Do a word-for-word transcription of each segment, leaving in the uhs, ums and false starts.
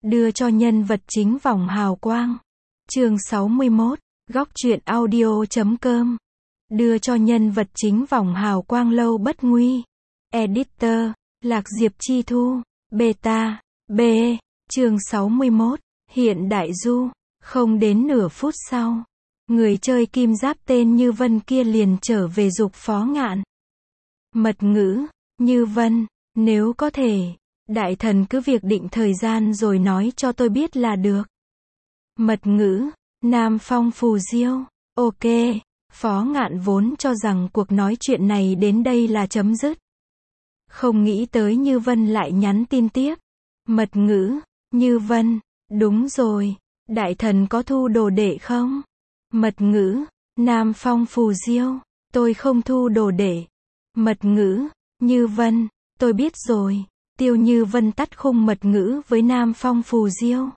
đưa cho nhân vật chính vòng hào quang. Chương sáu mươi mốt, góc truyện audio chấm com. Đưa cho nhân vật chính vòng hào quang lâu bất nguy. Editor, Lạc Diệp Chi Thu, Beta, B. Chương sáu mươi mốt, hiện đại du. Không đến nửa phút sau, người chơi kim giáp tên Như Vân kia liền trở về giục Phó Ngạn. Mật ngữ, Như Vân, nếu có thể, đại thần cứ việc định thời gian rồi nói cho tôi biết là được. Mật ngữ, Nam Phong Phù Diêu, ok. Phó Ngạn vốn cho rằng cuộc nói chuyện này đến đây là chấm dứt. Không nghĩ tới Như Vân lại nhắn tin tiếp. Mật ngữ, Như Vân, đúng rồi, đại thần có thu đồ đệ không? Mật ngữ, Nam Phong Phù Diêu, tôi không thu đồ đệ. Mật ngữ, Như Vân, tôi biết rồi. Tiêu Như Vân tắt khung mật ngữ với Nam Phong Phù Diêu.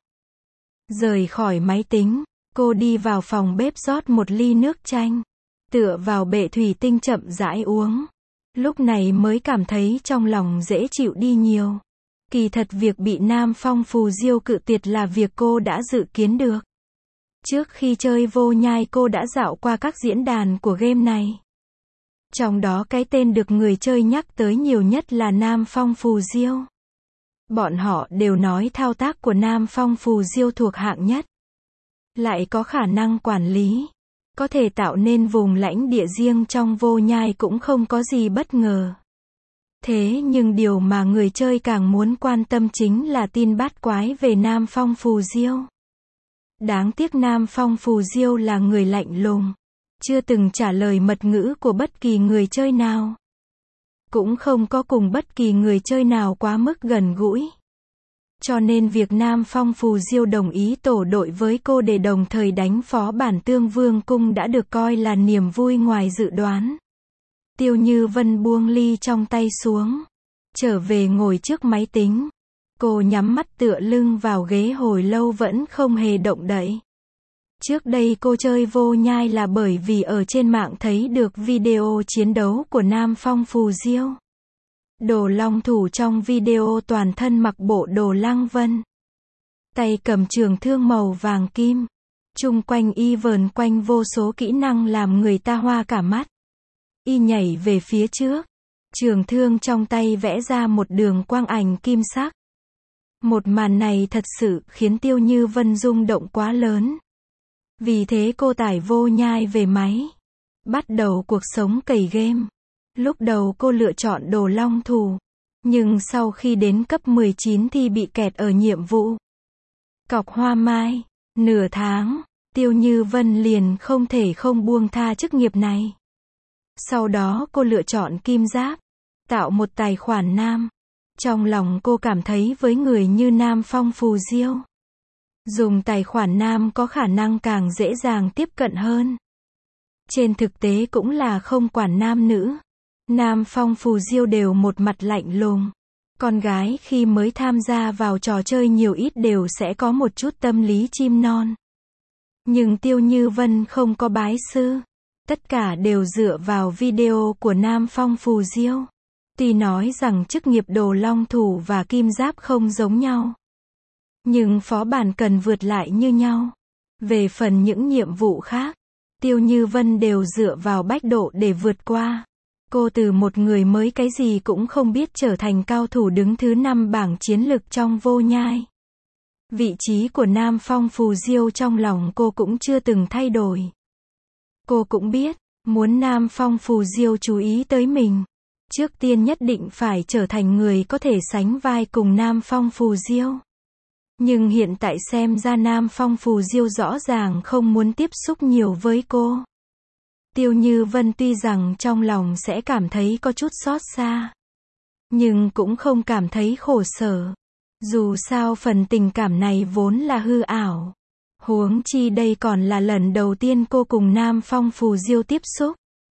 Rời khỏi máy tính, cô đi vào phòng bếp rót một ly nước chanh, tựa vào bệ thủy tinh chậm rãi uống. Lúc này mới cảm thấy trong lòng dễ chịu đi nhiều. Kỳ thật việc bị Nam Phong Phù Diêu cự tuyệt là việc cô đã dự kiến được. Trước khi chơi Vô Nhai cô đã dạo qua các diễn đàn của game này. Trong đó cái tên được người chơi nhắc tới nhiều nhất là Nam Phong Phù Diêu. Bọn họ đều nói thao tác của Nam Phong Phù Diêu thuộc hạng nhất. Lại có khả năng quản lý. Có thể tạo nên vùng lãnh địa riêng trong Vô Nhai cũng không có gì bất ngờ. Thế nhưng điều mà người chơi càng muốn quan tâm chính là tin bát quái về Nam Phong Phù Diêu. Đáng tiếc Nam Phong Phù Diêu là người lạnh lùng, chưa từng trả lời mật ngữ của bất kỳ người chơi nào. Cũng không có cùng bất kỳ người chơi nào quá mức gần gũi. Cho nên việc Nam Phong Phù Diêu đồng ý tổ đội với cô để đồng thời đánh phó bản Tương Vương Cung đã được coi là niềm vui ngoài dự đoán. Tiêu Như Vân buông ly trong tay xuống, trở về ngồi trước máy tính. Cô nhắm mắt tựa lưng vào ghế hồi lâu vẫn không hề động đậy. Trước đây cô chơi Vô Nhai là bởi vì ở trên mạng thấy được video chiến đấu của Nam Phong Phù Diêu. Đồ long thủ trong video toàn thân mặc bộ đồ lăng vân. Tay cầm trường thương màu vàng kim. Chung quanh y vờn quanh vô số kỹ năng làm người ta hoa cả mắt. Y nhảy về phía trước. Trường thương trong tay vẽ ra một đường quang ảnh kim sắc. Một màn này thật sự khiến Tiêu Như Vân rung động quá lớn. Vì thế cô tải Vô Nhai về máy. Bắt đầu cuộc sống cày game. Lúc đầu cô lựa chọn đồ long thủ. Nhưng sau khi đến cấp mười chín thì bị kẹt ở nhiệm vụ Cọc Hoa Mai. Nửa tháng, Tiêu Như Vân liền không thể không buông tha chức nghiệp này. Sau đó cô lựa chọn kim giáp. Tạo một tài khoản nam. Trong lòng cô cảm thấy với người như Nam Phong Phù Diêu, dùng tài khoản nam có khả năng càng dễ dàng tiếp cận hơn. Trên thực tế cũng là không quản nam nữ. Nam Phong Phù Diêu đều một mặt lạnh lùng. Con gái khi mới tham gia vào trò chơi nhiều ít đều sẽ có một chút tâm lý chim non. Nhưng Tiêu Như Vân không có bái sư. Tất cả đều dựa vào video của Nam Phong Phù Diêu. Tuy nói rằng chức nghiệp đồ long thủ và kim giáp không giống nhau. Nhưng phó bản cần vượt lại như nhau. Về phần những nhiệm vụ khác, Tiêu Như Vân đều dựa vào bách độ để vượt qua. Cô từ một người mới cái gì cũng không biết trở thành cao thủ đứng thứ năm bảng chiến lực trong Vô Nhai. Vị trí của Nam Phong Phù Diêu trong lòng cô cũng chưa từng thay đổi. Cô cũng biết, muốn Nam Phong Phù Diêu chú ý tới mình, trước tiên nhất định phải trở thành người có thể sánh vai cùng Nam Phong Phù Diêu. Nhưng hiện tại xem ra Nam Phong Phù Diêu rõ ràng không muốn tiếp xúc nhiều với cô. Tiêu Như Vân tuy rằng trong lòng sẽ cảm thấy có chút xót xa, nhưng cũng không cảm thấy khổ sở. Dù sao phần tình cảm này vốn là hư ảo. Huống chi đây còn là lần đầu tiên cô cùng Nam Phong Phù Diêu tiếp xúc.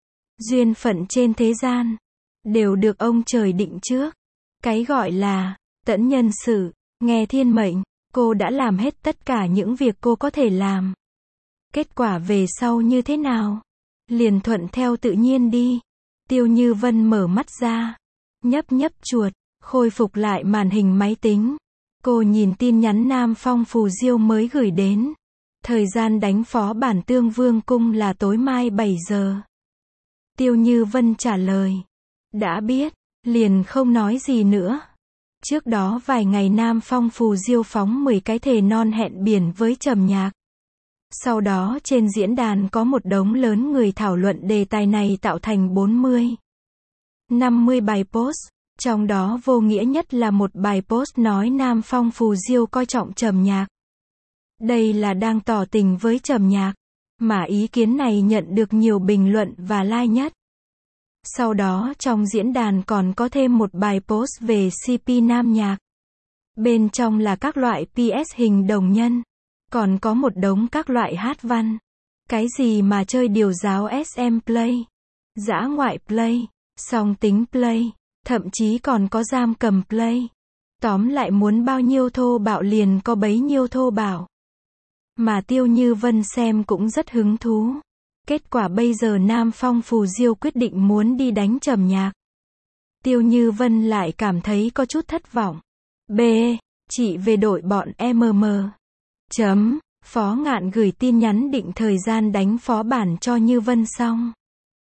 Duyên phận trên thế gian đều được ông trời định trước. Cái gọi là tẫn nhân sự, nghe thiên mệnh. Cô đã làm hết tất cả những việc cô có thể làm. Kết quả về sau như thế nào? Liền thuận theo tự nhiên đi. Tiêu Như Vân mở mắt ra, nhấp nhấp chuột, khôi phục lại màn hình máy tính. Cô nhìn tin nhắn Nam Phong Phù Diêu mới gửi đến. Thời gian đánh phó bản Tương Vương Cung là tối mai bảy giờ. Tiêu Như Vân trả lời. Đã biết, liền không nói gì nữa. Trước đó vài ngày Nam Phong Phù Diêu phóng mười cái thề non hẹn biển với Trầm Nhạc. Sau đó trên diễn đàn có một đống lớn người thảo luận đề tài này tạo thành bốn mươi, năm mươi bài post. Trong đó vô nghĩa nhất là một bài post nói Nam Phong Phù Diêu coi trọng Trầm Nhạc. Đây là đang tỏ tình với Trầm Nhạc, mà ý kiến này nhận được nhiều bình luận và like nhất. Sau đó trong diễn đàn còn có thêm một bài post về xê pê Nam Nhạc. Bên trong là các loại pê ét hình đồng nhân, còn có một đống các loại hát văn. Cái gì mà chơi điều giáo ét em play, dã ngoại play, song tính play, thậm chí còn có giam cầm play. Tóm lại muốn bao nhiêu thô bạo liền có bấy nhiêu thô bạo. Mà Tiêu Như Vân xem cũng rất hứng thú. Kết quả bây giờ Nam Phong Phù Diêu quyết định muốn đi đánh Trầm Nhạc. Tiêu Như Vân lại cảm thấy có chút thất vọng. B. Chị về đội bọn em em. Chấm. Phó Ngạn gửi tin nhắn định thời gian đánh phó bản cho Như Vân xong.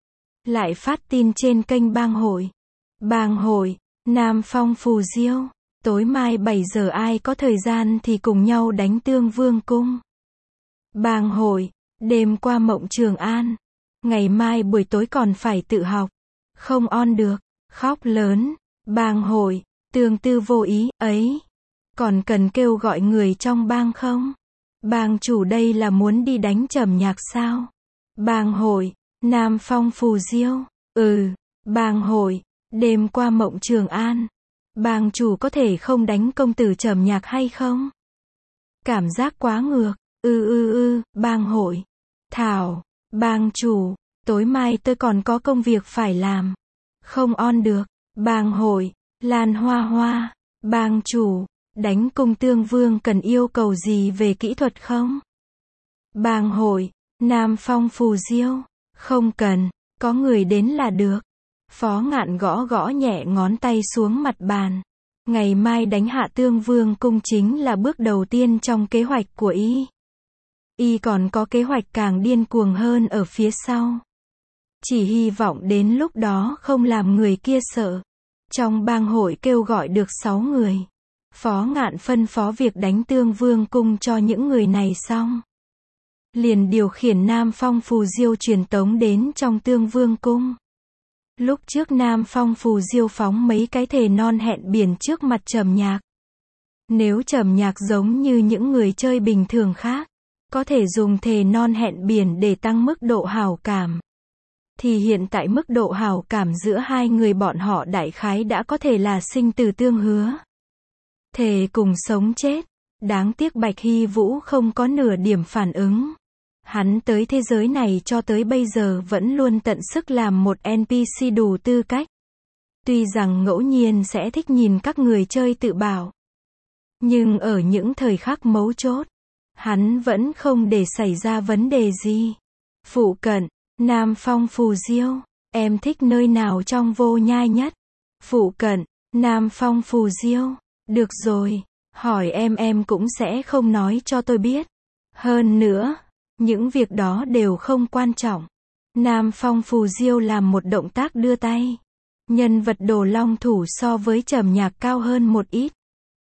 Lại phát tin trên kênh bang hội. Bang hội, Nam Phong Phù Diêu. Tối mai bảy giờ ai có thời gian thì cùng nhau đánh Tương Vương Cung. Bang hội, đêm qua Mộng Trường An. Ngày mai buổi tối còn phải tự học. Không on được, khóc lớn. Bang hội, Tương Tư vô ý, ấy. Còn cần kêu gọi người trong bang không? Bang chủ đây là muốn đi đánh Trầm Nhạc sao? Bang hội, Nam Phong Phù Diêu. Ừ, bang hội, đêm qua Mộng Trường An. Bang chủ có thể không đánh công tử Trầm Nhạc hay không? Cảm giác quá ngược. Ư ư ư, bang hội. Thảo, bang chủ, tối mai tôi còn có công việc phải làm. Không on được. Bang hội, Lan Hoa Hoa. Bang chủ, đánh cung Tương Vương cần yêu cầu gì về kỹ thuật không? Bang hội, Nam Phong Phù Diêu. Không cần, có người đến là được. Phó Ngạn gõ gõ nhẹ ngón tay xuống mặt bàn. Ngày mai đánh hạ Tương Vương Cung chính là bước đầu tiên trong kế hoạch của y. Y còn có kế hoạch càng điên cuồng hơn ở phía sau. Chỉ hy vọng đến lúc đó không làm người kia sợ. Trong bang hội kêu gọi được sáu người. Phó Ngạn phân phó việc đánh Tương Vương Cung cho những người này xong. Liền điều khiển Nam Phong Phù Diêu truyền tống đến trong Tương Vương Cung. Lúc trước Nam Phong Phù Diêu phóng mấy cái thề non hẹn biển trước mặt Trầm Nhạc. Nếu Trầm Nhạc giống như những người chơi bình thường khác, có thể dùng thề non hẹn biển để tăng mức độ hảo cảm. Thì hiện tại mức độ hảo cảm giữa hai người bọn họ đại khái đã có thể là sinh tử tương hứa. Thề cùng sống chết. Đáng tiếc Bạch Hy Vũ không có nửa điểm phản ứng. Hắn tới thế giới này cho tới bây giờ vẫn luôn tận sức làm một en pê xê đủ tư cách. Tuy rằng ngẫu nhiên sẽ thích nhìn các người chơi tự bảo. Nhưng ở những thời khắc mấu chốt, hắn vẫn không để xảy ra vấn đề gì. Phụ cận, Nam Phong Phù Diêu, em thích nơi nào trong Vô Nhai nhất? Phụ cận, Nam Phong Phù Diêu, được rồi, hỏi em em cũng sẽ không nói cho tôi biết. Hơn nữa, những việc đó đều không quan trọng. Nam Phong Phù Diêu làm một động tác đưa tay. Nhân vật Đồ Long Thủ so với Trầm Nhạc cao hơn một ít.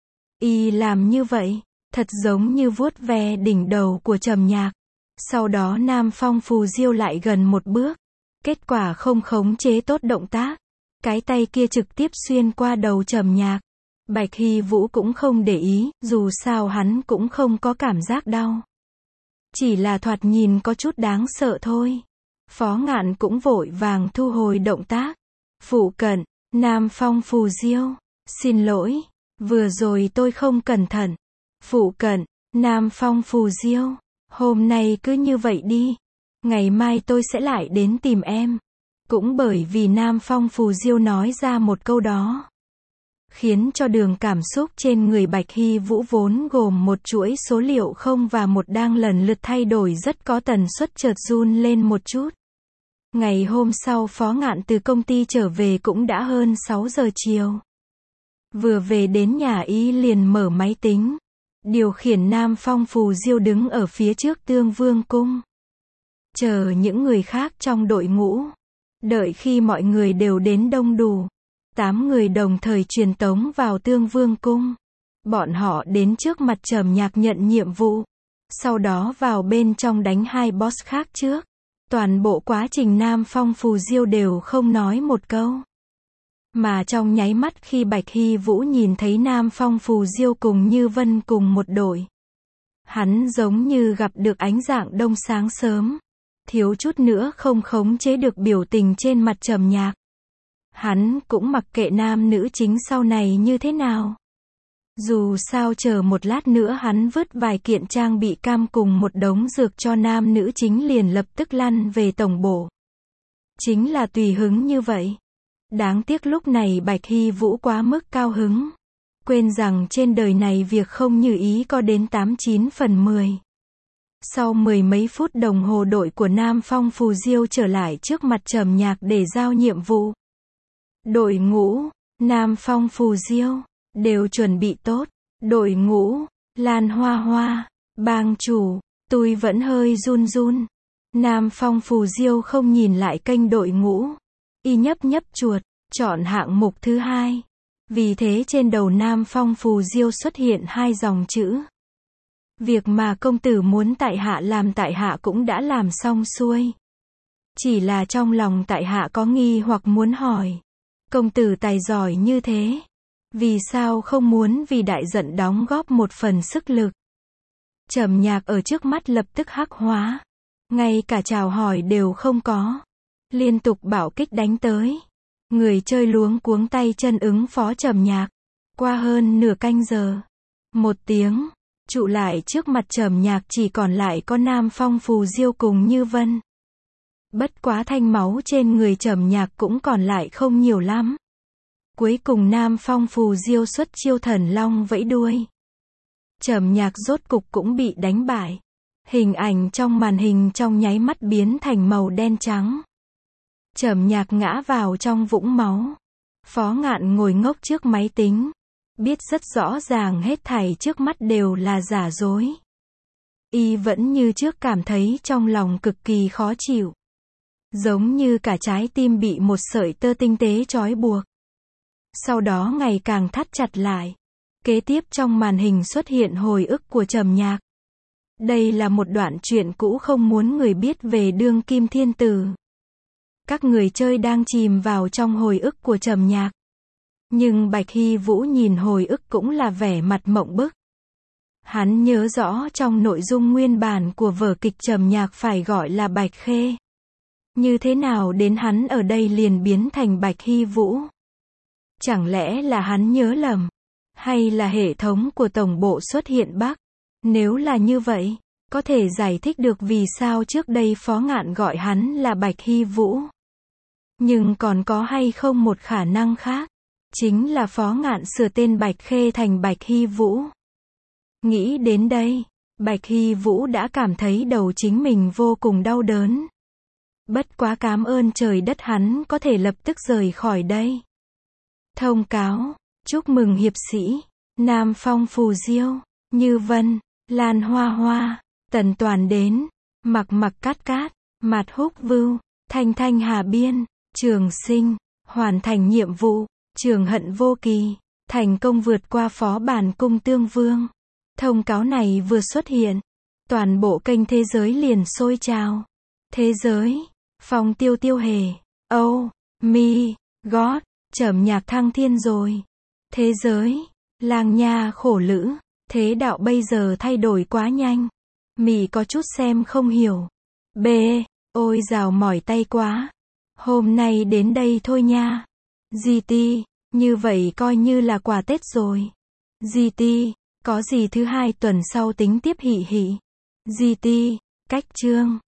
Y làm như vậy, thật giống như vuốt ve đỉnh đầu của Trầm Nhạc. Sau đó Nam Phong Phù Diêu lại gần một bước. Kết quả không khống chế tốt động tác. Cái tay kia trực tiếp xuyên qua đầu Trầm Nhạc. Bạch Hy Vũ cũng không để ý, dù sao hắn cũng không có cảm giác đau. Chỉ là thoạt nhìn có chút đáng sợ thôi. Phó Ngạn cũng vội vàng thu hồi động tác. Phụ cận, Nam Phong Phù Diêu, xin lỗi, vừa rồi tôi không cẩn thận. Phụ cận, Nam Phong Phù Diêu, hôm nay cứ như vậy đi. Ngày mai tôi sẽ lại đến tìm em. Cũng bởi vì Nam Phong Phù Diêu nói ra một câu đó, khiến cho đường cảm xúc trên người Bạch Hy Vũ vốn gồm một chuỗi số liệu không và một đang lần lượt thay đổi rất có tần suất chợt run lên một chút. Ngày hôm sau Phó Ngạn từ công ty trở về cũng đã hơn sáu giờ chiều. Vừa về đến nhà y liền mở máy tính. Điều khiển Nam Phong Phù Diêu đứng ở phía trước Tương Vương cung. Chờ những người khác trong đội ngũ. Đợi khi mọi người đều đến đông đủ. Tám người đồng thời truyền tống vào Tương Vương cung. Bọn họ đến trước mặt Trầm Nhạc nhận nhiệm vụ. Sau đó vào bên trong đánh hai boss khác trước. Toàn bộ quá trình Nam Phong Phù Diêu đều không nói một câu. Mà trong nháy mắt khi Bạch Hy Vũ nhìn thấy Nam Phong Phù Diêu cùng Như Vân cùng một đội. Hắn giống như gặp được ánh dạng đông sáng sớm. Thiếu chút nữa không khống chế được biểu tình trên mặt Trầm Nhạc. Hắn cũng mặc kệ nam nữ chính sau này như thế nào. Dù sao chờ một lát nữa hắn vứt vài kiện trang bị cam cùng một đống dược cho nam nữ chính liền lập tức lăn về tổng bộ. Chính là tùy hứng như vậy. Đáng tiếc lúc này Bạch Hy Vũ quá mức cao hứng. Quên rằng trên đời này việc không như ý có đến tám chín phần mười. Sau mười mấy phút đồng hồ đội của Nam Phong Phù Diêu trở lại trước mặt Trầm Nhạc để giao nhiệm vụ. Đội ngũ, Nam Phong Phù Diêu, đều chuẩn bị tốt. Đội ngũ, Lan Hoa Hoa, bang chủ, tôi vẫn hơi run run. Nam Phong Phù Diêu không nhìn lại kênh đội ngũ. Y nhấp nhấp chuột, chọn hạng mục thứ hai. Vì thế trên đầu Nam Phong Phù Diêu xuất hiện hai dòng chữ. Việc mà công tử muốn tại hạ làm tại hạ cũng đã làm xong xuôi. Chỉ là trong lòng tại hạ có nghi hoặc muốn hỏi. Công tử tài giỏi như thế. Vì sao không muốn vì đại giận đóng góp một phần sức lực? Trầm Nhạc ở trước mắt lập tức hắc hóa. Ngay cả chào hỏi đều không có. Liên tục bảo kích đánh tới. Người chơi luống cuống tay chân ứng phó Trầm Nhạc. Qua hơn nửa canh giờ. Một tiếng. Trụ lại trước mặt Trầm Nhạc chỉ còn lại có Nam Phong Phù Diêu cùng Như Vân. Bất quá thanh máu trên người Trầm Nhạc cũng còn lại không nhiều lắm. Cuối cùng Nam Phong Phù Diêu xuất chiêu Thần Long vẫy đuôi. Trầm Nhạc rốt cục cũng bị đánh bại. Hình ảnh trong màn hình trong nháy mắt biến thành màu đen trắng. Trầm Nhạc ngã vào trong vũng máu. Phó Ngạn ngồi ngốc trước máy tính. Biết rất rõ ràng hết thảy trước mắt đều là giả dối. Y vẫn như trước cảm thấy trong lòng cực kỳ khó chịu. Giống như cả trái tim bị một sợi tơ tinh tế trói buộc. Sau đó ngày càng thắt chặt lại. Kế tiếp trong màn hình xuất hiện hồi ức của Trầm Nhạc. Đây là một đoạn truyện cũ không muốn người biết về đương kim thiên tử. Các người chơi đang chìm vào trong hồi ức của Trầm Nhạc. Nhưng Bạch Hy Vũ nhìn hồi ức cũng là vẻ mặt mộng bức. Hắn nhớ rõ trong nội dung nguyên bản của vở kịch Trầm Nhạc phải gọi là Bạch Khê. Như thế nào đến hắn ở đây liền biến thành Bạch Hy Vũ? Chẳng lẽ là hắn nhớ lầm? Hay là hệ thống của tổng bộ xuất hiện bug? Nếu là như vậy, có thể giải thích được vì sao trước đây Phó Ngạn gọi hắn là Bạch Hy Vũ. Nhưng còn có hay không một khả năng khác? Chính là Phó Ngạn sửa tên Bạch Khê thành Bạch Hy Vũ. Nghĩ đến đây, Bạch Hy Vũ đã cảm thấy đầu chính mình vô cùng đau đớn. Bất quá cảm ơn trời đất hắn có thể lập tức rời khỏi đây. Thông cáo, chúc mừng hiệp sĩ, Nam Phong Phù Diêu, Như Vân, Lan Hoa Hoa, Tần Toàn đến, Mặc Mặc Cát Cát, Mạt Húc Vưu, Thanh Thanh Hà Biên, Trường Sinh, hoàn thành nhiệm vụ, Trường Hận Vô Kỳ, thành công vượt qua phó bản cung Tương Vương. Thông cáo này vừa xuất hiện, toàn bộ kênh thế giới liền sôi trào. Thế giới, Phong Tiêu Tiêu Hề, Oh, my God, Trầm Nhạc thăng thiên rồi. Thế giới, Lang Nha khổ lữ, thế đạo bây giờ thay đổi quá nhanh. Mị có chút xem không hiểu. B, ôi dào mỏi tay quá. Hôm nay đến đây thôi nha. giê tê, như vậy coi như là quà Tết rồi. giê tê, có gì thứ hai tuần sau tính tiếp hỉ hỉ. giê tê, cách chương.